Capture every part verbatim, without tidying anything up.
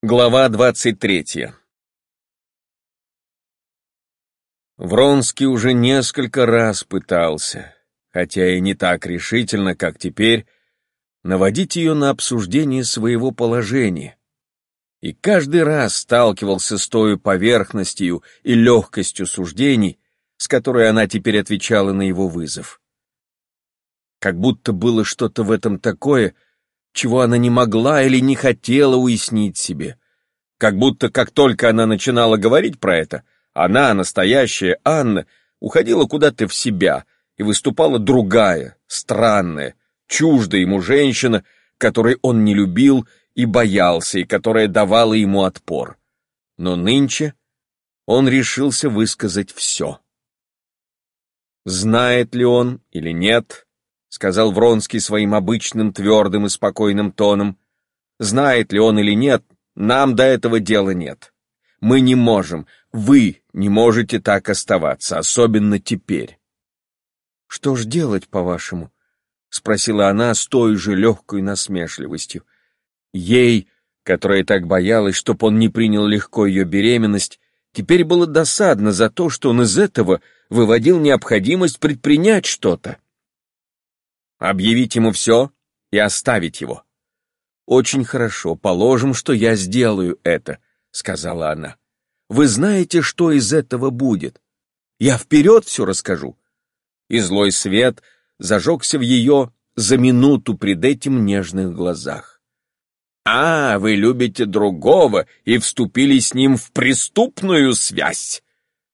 Глава двадцать третья. Вронский уже несколько раз пытался, хотя и не так решительно, как теперь, наводить ее на обсуждение своего положения. И каждый раз сталкивался с той поверхностью и легкостью суждений, с которой она теперь отвечала на его вызов. Как будто было что-то в этом такое, чего она не могла или не хотела уяснить себе. Как будто, как только она начинала говорить про это, она, настоящая Анна, уходила куда-то в себя, и выступала другая, странная, чуждая ему женщина, которой он не любил и боялся, и которая давала ему отпор. Но нынче он решился высказать все. «Знает ли он или нет?» — сказал Вронский своим обычным твердым и спокойным тоном. «Знает ли он или нет, нам до этого дела нет. Мы не можем, вы не можете так оставаться, особенно теперь». «Что ж делать, по-вашему?» — спросила она с той же легкой насмешливостью. Ей, которая так боялась, чтоб он не принял легко ее беременность, теперь было досадно за то, что он из этого выводил необходимость предпринять что-то. «Объявить ему все и оставить его». «Очень хорошо, положим, что я сделаю это», — сказала она. «Вы знаете, что из этого будет? Я вперед все расскажу». И злой свет зажегся в ее за минуту пред этим нежных глазах. «А, вы любите другого и вступили с ним в преступную связь!»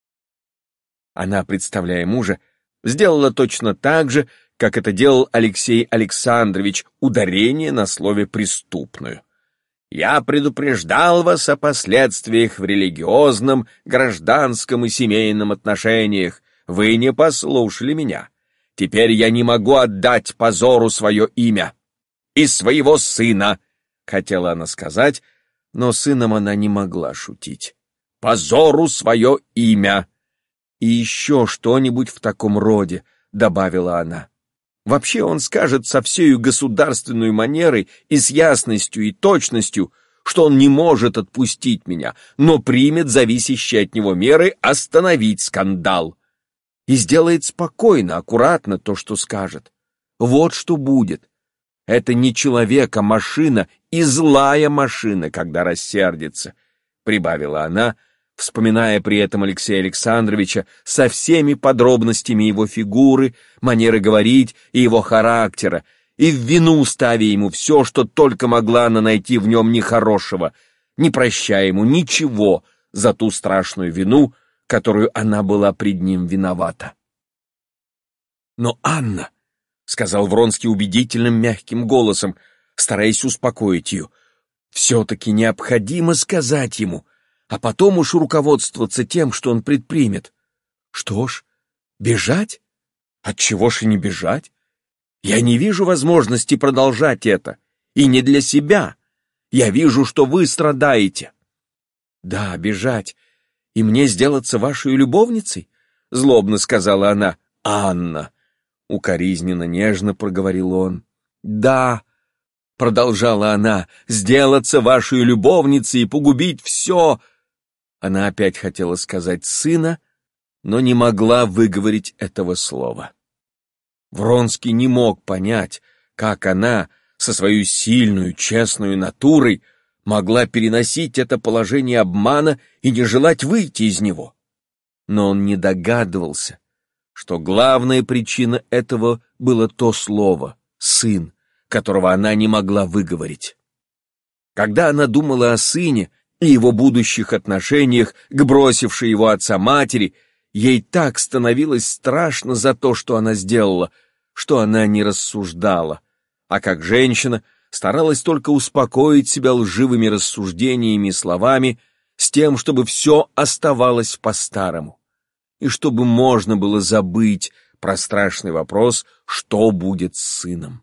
Она, представляя мужа, сделала точно так же, как это делал Алексей Александрович, ударение на слове «преступную». «Я предупреждал вас о последствиях в религиозном, гражданском и семейном отношениях. Вы не послушали меня. Теперь я не могу отдать позору свое имя. И своего сына», — хотела она сказать, но сыном она не могла шутить. «Позору свое имя». «И еще что-нибудь в таком роде», — добавила она. Вообще он скажет со всею государственной манерой и с ясностью и точностью, что он не может отпустить меня, но примет зависящие от него меры остановить скандал. И сделает спокойно, аккуратно то, что скажет. Вот что будет. Это не человек, а машина, и злая машина, когда рассердится, прибавила она, вспоминая при этом Алексея Александровича со всеми подробностями его фигуры, манеры говорить и его характера, и в вину ставя ему все, что только могла она найти в нем нехорошего, не прощая ему ничего за ту страшную вину, которую она была пред ним виновата. «Но, Анна», — сказал Вронский убедительным мягким голосом, стараясь успокоить ее, — «все-таки необходимо сказать ему, а потом уж руководствоваться тем, что он предпримет». «Что ж, бежать? Отчего ж и не бежать? Я не вижу возможности продолжать это, и не для себя. Я вижу, что вы страдаете». «Да, бежать, и мне сделаться вашей любовницей?» — злобно сказала она. «Анна», — укоризненно нежно проговорил он. «Да», — продолжала она, — «сделаться вашей любовницей и погубить все». Она опять хотела сказать «сына», но не могла выговорить этого слова. Вронский не мог понять, как она со своей сильной, честной натурой могла переносить это положение обмана и не желать выйти из него. Но он не догадывался, что главная причина этого было то слово «сын», которого она не могла выговорить. Когда она думала о сыне и его будущих отношениях к бросившей его отца-матери, ей так становилось страшно за то, что она сделала, что она не рассуждала, а как женщина старалась только успокоить себя лживыми рассуждениями и словами с тем, чтобы все оставалось по-старому, и чтобы можно было забыть про страшный вопрос, что будет с сыном.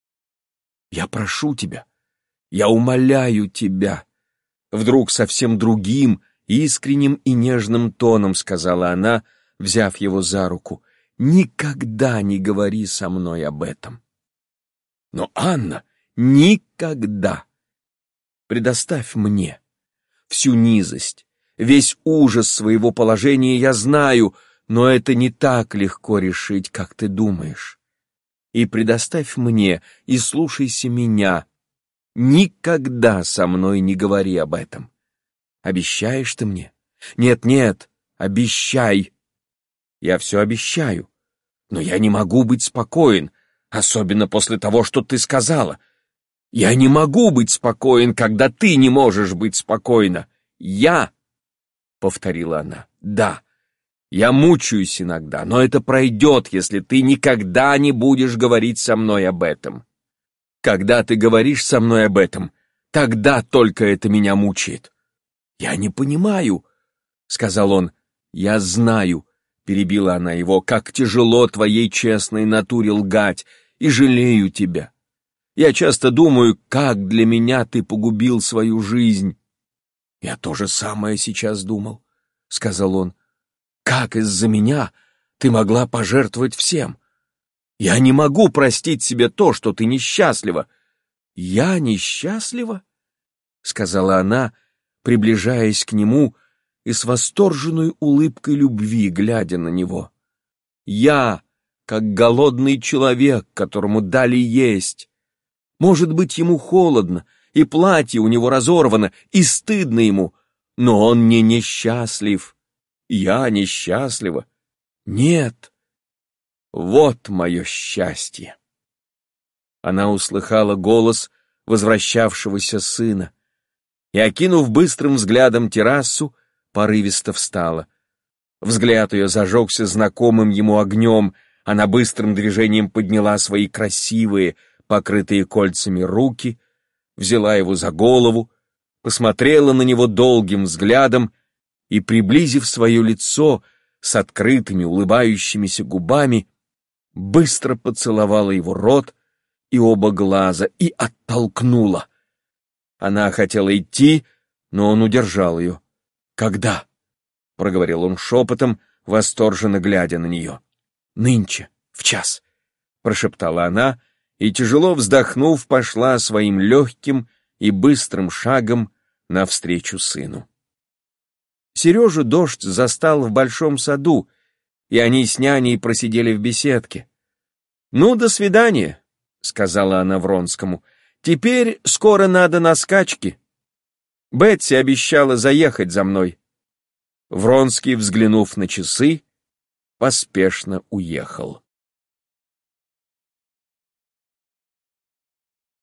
«Я прошу тебя, я умоляю тебя», вдруг совсем другим, искренним и нежным тоном сказала она, взяв его за руку, «никогда не говори со мной об этом». «Но, Анна, никогда! Предоставь мне, всю низость, весь ужас своего положения я знаю, но это не так легко решить, как ты думаешь. И предоставь мне, и слушайся меня. Никогда со мной не говори об этом. Обещаешь ты мне? Нет-нет, обещай. Я все обещаю. Но я не могу быть спокоен, особенно после того, что ты сказала. Я не могу быть спокоен, когда ты не можешь быть спокойна. Я, — повторила она, — да, я мучаюсь иногда, но это пройдет, если ты никогда не будешь говорить со мной об этом. Когда ты говоришь со мной об этом, тогда только это меня мучает. Я не понимаю, — сказал он. Я знаю, — перебила она его, — как тяжело твоей честной натуре лгать, и жалею тебя. Я часто думаю, как для меня ты погубил свою жизнь. Я то же самое сейчас думал, — сказал он. Как из-за меня ты могла пожертвовать всем? Я не могу простить себе то, что ты несчастлива. Я несчастлива? — сказала она, приближаясь к нему и с восторженной улыбкой любви, глядя на него. Я, как голодный человек, которому дали есть. Может быть, ему холодно, и платье у него разорвано, и стыдно ему, но он не несчастлив. Я несчастлива. Нет. Вот мое счастье. Она услыхала голос возвращавшегося сына и, окинув быстрым взглядом террасу, порывисто встала. Взгляд ее зажегся знакомым ему огнем, она быстрым движением подняла свои красивые, покрытые кольцами руки, взяла его за голову, посмотрела на него долгим взглядом и, приблизив свое лицо с открытыми улыбающимися губами, быстро поцеловала его рот и оба глаза и оттолкнула. Она хотела идти, но он удержал ее. «Когда?» — проговорил он шепотом, восторженно глядя на нее. «Нынче, в час», — прошептала она, и, тяжело вздохнув, пошла своим легким и быстрым шагом навстречу сыну. Сережу дождь застал в большом саду, и они с няней просидели в беседке. «Ну, до свидания», — сказала она Вронскому. «Теперь скоро надо на скачки. Бетси обещала заехать за мной». Вронский, взглянув на часы, поспешно уехал.